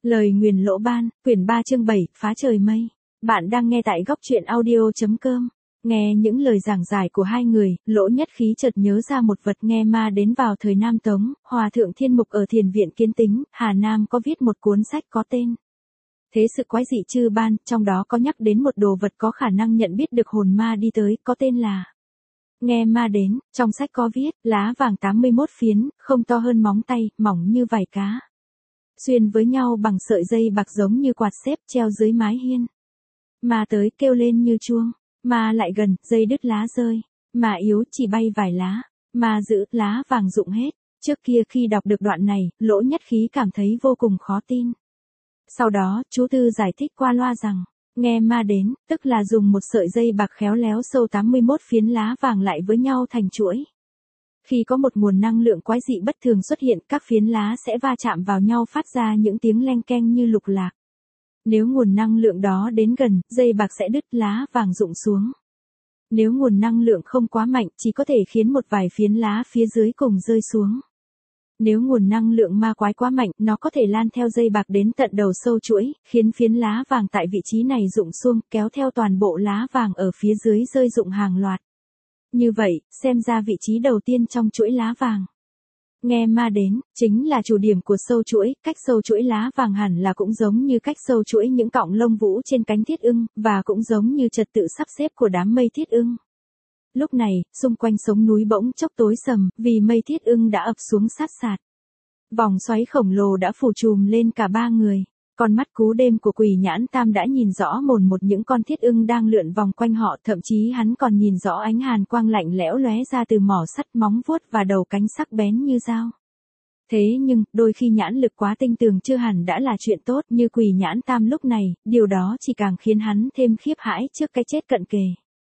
Lời nguyền lỗ ban, quyển 3 chương 7, phá trời mây. Bạn đang nghe tại góc truyện audio.com. Nghe những lời giảng giải của hai người, Lỗ Nhất Khí chợt nhớ ra một vật nghe ma đến vào thời Nam Tống, Hòa thượng Thiên Mục ở Thiền viện Kiến Tính, Hà Nam có viết một cuốn sách có tên Thế sự quái dị chư ban, trong đó có nhắc đến một đồ vật có khả năng nhận biết được hồn ma đi tới, có tên là Nghe ma đến. Trong sách có viết, lá vàng 81 phiến, không to hơn móng tay, mỏng như vảy cá, xuyên với nhau bằng sợi dây bạc giống như quạt xếp treo dưới mái hiên. Ma tới kêu lên như chuông, ma lại gần, dây đứt lá rơi, ma yếu chỉ bay vài lá, ma giữ, lá vàng rụng hết. Trước kia khi đọc được đoạn này, Lỗ Nhất Khí cảm thấy vô cùng khó tin. Sau đó, chú Tư giải thích qua loa rằng, nghe ma đến, tức là dùng một sợi dây bạc khéo léo sâu 81 phiến lá vàng lại với nhau thành chuỗi. Khi có một nguồn năng lượng quái dị bất thường xuất hiện, các phiến lá sẽ va chạm vào nhau phát ra những tiếng leng keng như lục lạc. Nếu nguồn năng lượng đó đến gần, dây bạc sẽ đứt, lá vàng rụng xuống. Nếu nguồn năng lượng không quá mạnh, chỉ có thể khiến một vài phiến lá phía dưới cùng rơi xuống. Nếu nguồn năng lượng ma quái quá mạnh, nó có thể lan theo dây bạc đến tận đầu sâu chuỗi, khiến phiến lá vàng tại vị trí này rụng xuống, kéo theo toàn bộ lá vàng ở phía dưới rơi rụng hàng loạt. Như vậy, xem ra vị trí đầu tiên trong chuỗi lá vàng nghe ma đến, chính là chủ điểm của sâu chuỗi. Cách sâu chuỗi lá vàng hẳn là cũng giống như cách sâu chuỗi những cọng lông vũ trên cánh thiết ưng, và cũng giống như trật tự sắp xếp của đám mây thiết ưng. Lúc này, xung quanh sống núi bỗng chốc tối sầm, vì mây thiết ưng đã ập xuống sát sạt. Vòng xoáy khổng lồ đã phủ trùm lên cả ba người. Con mắt cú đêm của Quỷ Nhãn Tam đã nhìn rõ mồn một những con thiết ưng đang lượn vòng quanh họ, thậm chí hắn còn nhìn rõ ánh hàn quang lạnh lẽo lóe ra từ mỏ sắt, móng vuốt và đầu cánh sắc bén như dao. Thế nhưng, đôi khi nhãn lực quá tinh tường chưa hẳn đã là chuyện tốt. Như Quỷ Nhãn Tam lúc này, điều đó chỉ càng khiến hắn thêm khiếp hãi trước cái chết cận kề.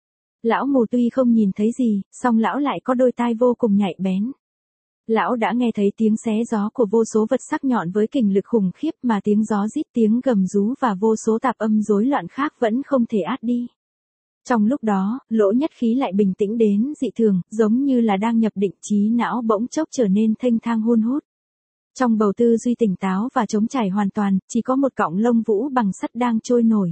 Lão mù tuy không nhìn thấy gì, song lão lại có đôi tai vô cùng nhạy bén. Lão đã nghe thấy tiếng xé gió của vô số vật sắc nhọn với kình lực khủng khiếp, mà tiếng gió rít, tiếng gầm rú và vô số tạp âm rối loạn khác vẫn không thể át đi. Trong lúc đó, Lỗ Nhất Khí lại bình tĩnh đến dị thường, giống như là đang nhập định, trí não bỗng chốc trở nên thênh thang hun hút. Trong bầu tư duy tỉnh táo và trống trải hoàn toàn, chỉ có một cọng lông vũ bằng sắt đang trôi nổi.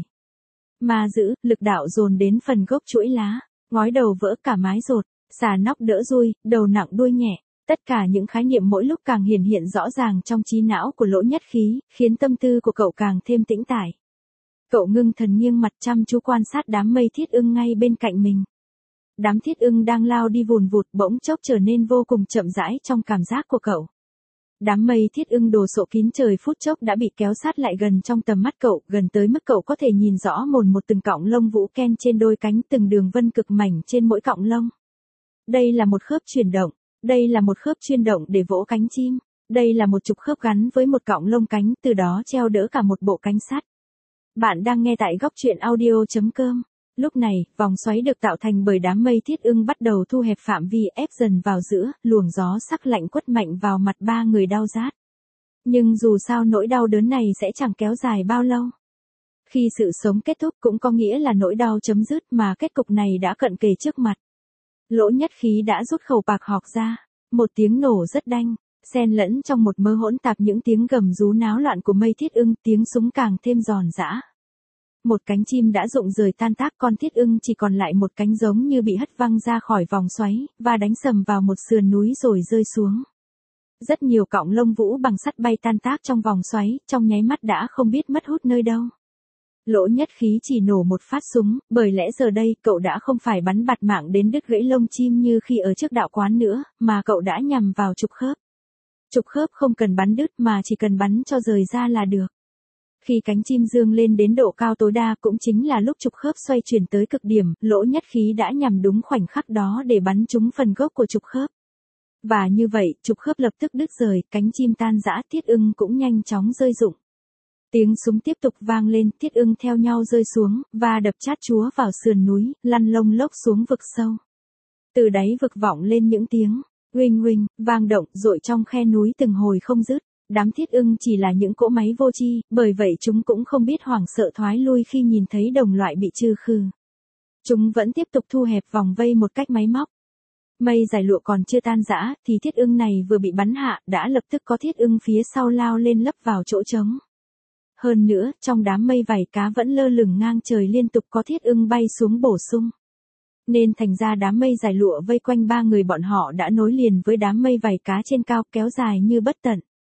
Ma giữ, lực đạo dồn đến phần gốc chuỗi lá, ngói đầu vỡ cả mái rột, xà nóc đỡ dui, đầu nặng đuôi nhẹ. Tất cả những khái niệm mỗi lúc càng hiển hiện rõ ràng trong trí não của Lỗ Nhất Khí, khiến tâm tư của cậu càng thêm tĩnh tại. Cậu ngưng thần nghiêng mặt chăm chú quan sát đám mây thiết ưng ngay bên cạnh mình. Đám thiết ưng đang lao đi vùn vụt bỗng chốc trở nên vô cùng chậm rãi trong cảm giác của cậu. Đám mây thiết ưng đồ sộ kín trời phút chốc đã bị kéo sát lại gần trong tầm mắt cậu, gần tới mức cậu có thể nhìn rõ mồn một từng cọng lông vũ ken trên đôi cánh, từng đường vân cực mảnh trên mỗi cọng lông. Đây là một khớp chuyển động. Đây là một khớp chuyên động để vỗ cánh chim. Đây là một trục khớp gắn với một cọng lông cánh, từ đó treo đỡ cả một bộ cánh sắt. Bạn đang nghe tại góc truyện audio.com. Lúc này, vòng xoáy được tạo thành bởi đám mây thiết ưng bắt đầu thu hẹp phạm vi, ép dần vào giữa, luồng gió sắc lạnh quất mạnh vào mặt ba người đau rát. Nhưng dù sao nỗi đau đớn này sẽ chẳng kéo dài bao lâu. Khi sự sống kết thúc cũng có nghĩa là nỗi đau chấm dứt, mà kết cục này đã cận kề trước mặt. Lỗ Nhất Khí đã rút khẩu bạc học ra, một tiếng nổ rất đanh, xen lẫn trong một mớ hỗn tạp những tiếng gầm rú náo loạn của mây thiết ưng, tiếng súng càng thêm giòn giã. Một cánh chim đã rụng rời tan tác, con thiết ưng chỉ còn lại một cánh giống như bị hất văng ra khỏi vòng xoáy, và đánh sầm vào một sườn núi rồi rơi xuống. Rất nhiều cọng lông vũ bằng sắt bay tan tác trong vòng xoáy, trong nháy mắt đã không biết mất hút nơi đâu. Lỗ Nhất Khí chỉ nổ một phát súng, bởi lẽ giờ đây cậu đã không phải bắn bạt mạng đến đứt gãy lông chim như khi ở trước đạo quán nữa, mà cậu đã nhằm vào trục khớp. Trục khớp không cần bắn đứt mà chỉ cần bắn cho rời ra là được. Khi cánh chim dương lên đến độ cao tối đa cũng chính là lúc trục khớp xoay chuyển tới cực điểm, Lỗ Nhất Khí đã nhằm đúng khoảnh khắc đó để bắn trúng phần gốc của trục khớp. Và như vậy, trục khớp lập tức đứt rời, cánh chim tan rã, thiết ưng cũng nhanh chóng rơi rụng. Tiếng súng tiếp tục vang lên, thiết ưng theo nhau rơi xuống, và đập chát chúa vào sườn núi, lăn lông lốc xuống vực sâu. Từ đáy vực vọng lên những tiếng huỳnh huỳnh, vang động, dội trong khe núi từng hồi không dứt. Đám thiết ưng chỉ là những cỗ máy vô tri, bởi vậy chúng cũng không biết hoảng sợ thoái lui khi nhìn thấy đồng loại bị trừ khử. Chúng vẫn tiếp tục thu hẹp vòng vây một cách máy móc. Mây giải lụa còn chưa tan rã, thì thiết ưng này vừa bị bắn hạ, đã lập tức có thiết ưng phía sau lao lên lấp vào chỗ trống. Hơn nữa, trong đám mây vảy cá vẫn lơ lửng ngang trời liên tục có thiết ưng bay xuống bổ sung. Nên thành ra đám mây dài lụa vây quanh ba người bọn họ đã nối liền với đám mây vảy cá trên cao kéo dài như bất tận.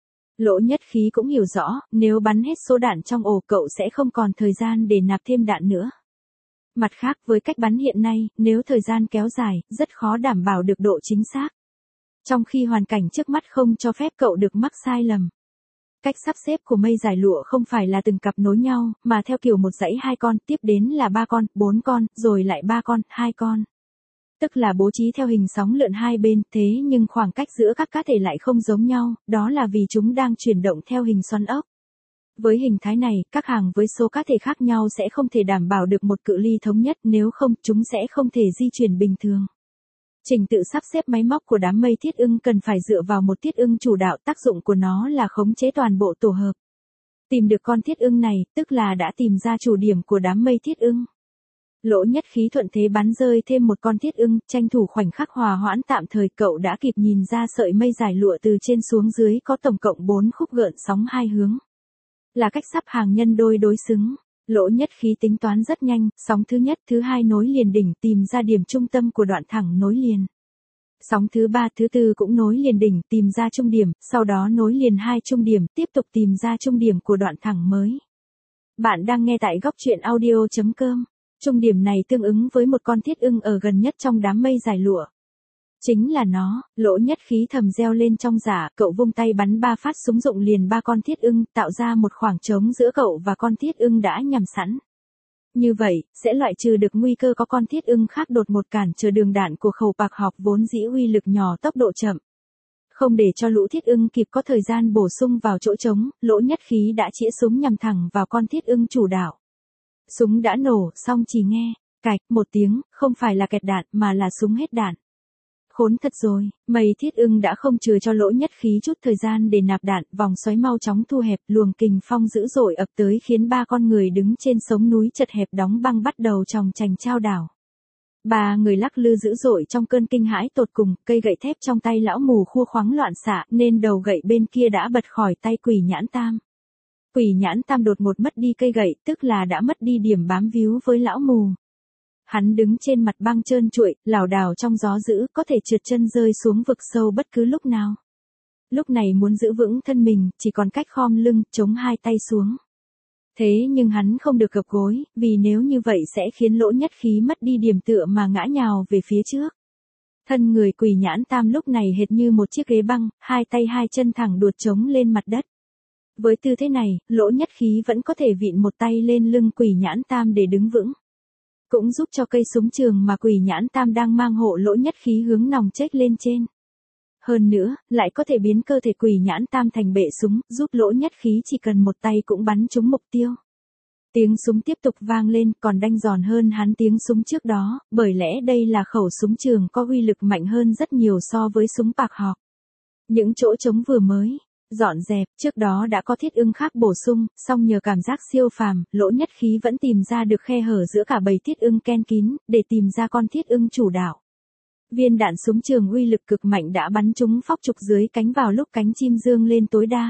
Lỗ Nhất Khí cũng hiểu rõ, nếu bắn hết số đạn trong ổ cậu sẽ không còn thời gian để nạp thêm đạn nữa. Mặt khác với cách bắn hiện nay, nếu thời gian kéo dài, rất khó đảm bảo được độ chính xác. Trong khi hoàn cảnh trước mắt không cho phép cậu được mắc sai lầm. Cách sắp xếp của mây giải lụa không phải là từng cặp nối nhau, mà theo kiểu một dãy 2 con, tiếp đến là 3 con, 4 con, rồi lại 3 con, 2 con. Tức là bố trí theo hình sóng lượn hai bên, thế nhưng khoảng cách giữa các cá thể lại không giống nhau, đó là vì chúng đang chuyển động theo hình xoắn ốc. Với hình thái này, các hàng với số cá thể khác nhau sẽ không thể đảm bảo được một cự ly thống nhất, nếu không, chúng sẽ không thể di chuyển bình thường. Trình tự sắp xếp máy móc của đám mây thiết ưng cần phải dựa vào một thiết ưng chủ đạo, tác dụng của nó là khống chế toàn bộ tổ hợp. Tìm được con thiết ưng này, tức là đã tìm ra chủ điểm của đám mây thiết ưng. Lỗ Nhất Khí thuận thế bắn rơi thêm một con thiết ưng, tranh thủ khoảnh khắc hòa hoãn tạm thời, cậu đã kịp nhìn ra sợi mây giải lụa từ trên xuống dưới có tổng cộng 4 khúc gợn sóng hai hướng. Là cách sắp hàng nhân đôi đối xứng. Lỗ Nhất Khí tính toán rất nhanh, sóng thứ nhất, thứ hai nối liền đỉnh, tìm ra điểm trung tâm của đoạn thẳng nối liền. Sóng thứ ba, thứ tư cũng nối liền đỉnh, tìm ra trung điểm, sau đó nối liền hai trung điểm, tiếp tục tìm ra trung điểm của đoạn thẳng mới. Bạn đang nghe tại góc truyện audio.com. Trung điểm này tương ứng với một con thiết ưng ở gần nhất trong đám mây giải lụa. Chính là nó. Lỗ Nhất Khí thầm reo lên trong dạ, cậu vung tay bắn 3 phát súng dụng liền 3 con thiết ưng, tạo ra một khoảng trống giữa cậu và con thiết ưng đã nhằm sẵn. Như vậy, sẽ loại trừ được nguy cơ có con thiết ưng khác đột ngột cản trở đường đạn của khẩu bạc học vốn dĩ uy lực nhỏ tốc độ chậm. Không để cho lũ thiết ưng kịp có thời gian bổ sung vào chỗ trống, Lỗ Nhất Khí đã chĩa súng nhằm thẳng vào con thiết ưng chủ đạo. Súng đã nổ, xong chỉ nghe cạch một tiếng, không phải là kẹt đạn mà là súng hết đạn. Khốn thật rồi, mây thiết ưng đã không chừa cho Lỗ Nhất Khí chút thời gian để nạp đạn, vòng xoáy mau chóng thu hẹp, luồng kình phong dữ dội ập tới khiến 3 con người đứng trên sống núi chật hẹp đóng băng bắt đầu chòng chành chao đảo. 3 người lắc lư dữ dội trong cơn kinh hãi tột cùng, cây gậy thép trong tay lão mù khua khoáng loạn xạ, nên đầu gậy bên kia đã bật khỏi tay Quỷ Nhãn Tam. Quỷ Nhãn Tam đột ngột mất đi cây gậy, tức là đã mất đi điểm bám víu với lão mù. Hắn đứng trên mặt băng trơn trụi, lảo đảo trong gió dữ, có thể trượt chân rơi xuống vực sâu bất cứ lúc nào. Lúc này muốn giữ vững thân mình, chỉ còn cách khom lưng, chống hai tay xuống. Thế nhưng hắn không được gập gối, vì nếu như vậy sẽ khiến Lỗ Nhất Khí mất đi điểm tựa mà ngã nhào về phía trước. Thân người Quỷ Nhãn Tam lúc này hệt như một chiếc ghế băng, hai tay hai chân thẳng đuột trống lên mặt đất. Với tư thế này, Lỗ Nhất Khí vẫn có thể vịn một tay lên lưng Quỷ Nhãn Tam để đứng vững. Cũng giúp cho cây súng trường mà Quỷ Nhãn Tam đang mang hộ Lỗ Nhất Khí hướng nòng chếch lên trên. Hơn nữa, lại có thể biến cơ thể Quỷ Nhãn Tam thành bệ súng, giúp Lỗ Nhất Khí chỉ cần một tay cũng bắn trúng mục tiêu. Tiếng súng tiếp tục vang lên, còn đanh giòn hơn hắn tiếng súng trước đó, bởi lẽ đây là khẩu súng trường có uy lực mạnh hơn rất nhiều so với súng bạc học. Những chỗ trống vừa mới dọn dẹp, trước đó đã có thiết ưng khác bổ sung, song nhờ cảm giác siêu phàm, Lỗ Nhất Khí vẫn tìm ra được khe hở giữa cả bầy thiết ưng ken kín, để tìm ra con thiết ưng chủ đạo. Viên đạn súng trường uy lực cực mạnh đã bắn trúng phóc trục dưới cánh vào lúc cánh chim dương lên tối đa.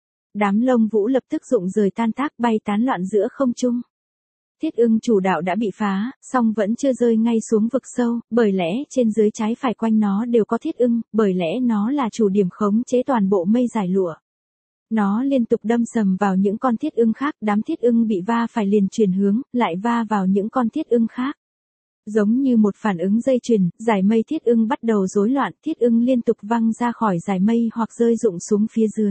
Đám lông vũ lập tức rụng rời tan tác bay tán loạn giữa không trung. Thiết ưng chủ đạo đã bị phá, song vẫn chưa rơi ngay xuống vực sâu, bởi lẽ trên dưới trái phải quanh nó đều có thiết ưng, bởi lẽ nó là chủ điểm khống chế toàn bộ mây giải lụa. Nó liên tục đâm sầm vào những con thiết ưng khác, đám thiết ưng bị va phải liền chuyển hướng, lại va vào những con thiết ưng khác. Giống như một phản ứng dây chuyền, dải mây thiết ưng bắt đầu rối loạn, thiết ưng liên tục văng ra khỏi dải mây hoặc rơi rụng xuống phía dưới.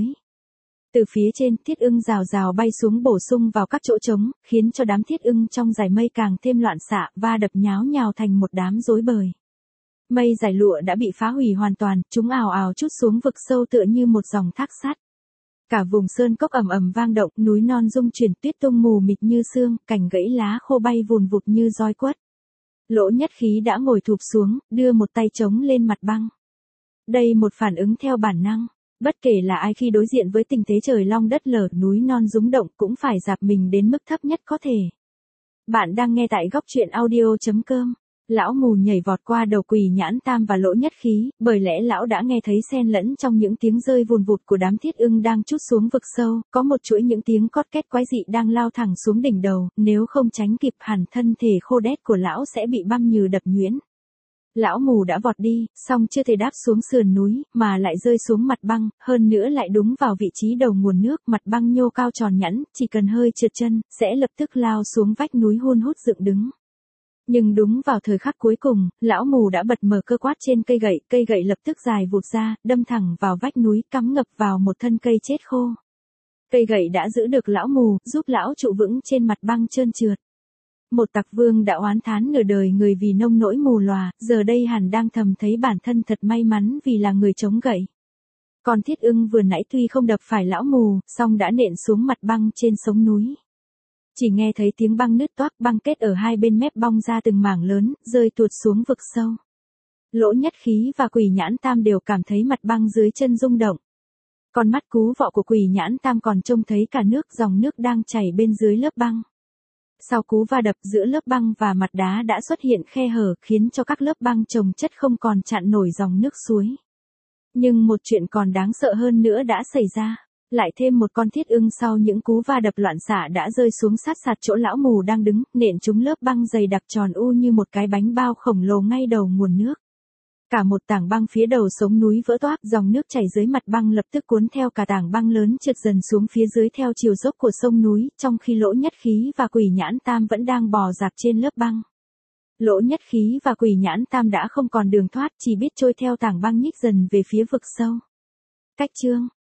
Từ phía trên, thiết ưng rào rào bay xuống bổ sung vào các chỗ trống, khiến cho đám thiết ưng trong dải mây càng thêm loạn xạ, va đập nháo nhào thành một đám rối bời. Mây giải lụa đã bị phá hủy hoàn toàn, chúng ào ào trút xuống vực sâu tựa như một dòng thác sắt. Cả vùng sơn cốc ầm ầm vang động, núi non rung chuyển, tuyết tung mù mịt như sương, cành gãy lá khô bay vùn vụt như roi quất. Lỗ Nhất Khí đã ngồi thụp xuống, đưa một tay trống lên mặt băng. Đây một phản ứng theo bản năng. Bất kể là ai khi đối diện với tình thế trời long đất lở, núi non rúng động cũng phải dạp mình đến mức thấp nhất có thể. Bạn đang nghe tại góc truyện audio.com. Lão mù nhảy vọt qua đầu Quỷ Nhãn Tam và Lỗ Nhất Khí, bởi lẽ lão đã nghe thấy xen lẫn trong những tiếng rơi vùn vụt của đám thiết ưng đang trút xuống vực sâu, có một chuỗi những tiếng cót két quái dị đang lao thẳng xuống đỉnh đầu, nếu không tránh kịp hẳn thân thể khô đét của lão sẽ bị băm như đập nhuyễn. Lão mù đã vọt đi, song chưa thể đáp xuống sườn núi, mà lại rơi xuống mặt băng, hơn nữa lại đúng vào vị trí đầu nguồn nước, mặt băng nhô cao tròn nhẵn, chỉ cần hơi trượt chân, sẽ lập tức lao xuống vách núi hun hút dựng đứng. Nhưng đúng vào thời khắc cuối cùng, lão mù đã bật mở cơ quát trên cây gậy lập tức dài vụt ra, đâm thẳng vào vách núi, cắm ngập vào một thân cây chết khô. Cây gậy đã giữ được lão mù, giúp lão trụ vững trên mặt băng trơn trượt. Một tặc vương đã oán thán nửa đời người vì nông nỗi mù lòa, giờ đây hẳn đang thầm thấy bản thân thật may mắn vì là người chống gậy. Còn thiết ưng vừa nãy tuy không đập phải lão mù, song đã nện xuống mặt băng trên sống núi. Chỉ nghe thấy tiếng băng nứt toác, băng kết ở hai bên mép bong ra từng mảng lớn, rơi tuột xuống vực sâu. Lỗ Nhất Khí và Quỷ Nhãn Tam đều cảm thấy mặt băng dưới chân rung động. Con mắt cú vọ của Quỷ Nhãn Tam còn trông thấy cả dòng nước đang chảy bên dưới lớp băng. Sau cú va đập giữa lớp băng và mặt đá đã xuất hiện khe hở, khiến cho các lớp băng chồng chất không còn chặn nổi dòng nước suối. Nhưng một chuyện còn đáng sợ hơn nữa đã xảy ra. Lại thêm một con thiết ưng sau những cú va đập loạn xạ đã rơi xuống sát sạt chỗ lão mù đang đứng, nện trúng lớp băng dày đặc tròn u như một cái bánh bao khổng lồ ngay đầu nguồn nước. Cả một tảng băng phía đầu sống núi vỡ toác, dòng nước chảy dưới mặt băng lập tức cuốn theo cả tảng băng lớn trượt dần xuống phía dưới theo chiều dốc của sông núi, trong khi Lỗ Nhất Khí và Quỷ Nhãn Tam vẫn đang bò dạp trên lớp băng. Lỗ Nhất Khí và Quỷ Nhãn Tam đã không còn đường thoát, chỉ biết trôi theo tảng băng nhích dần về phía vực sâu. Cách chương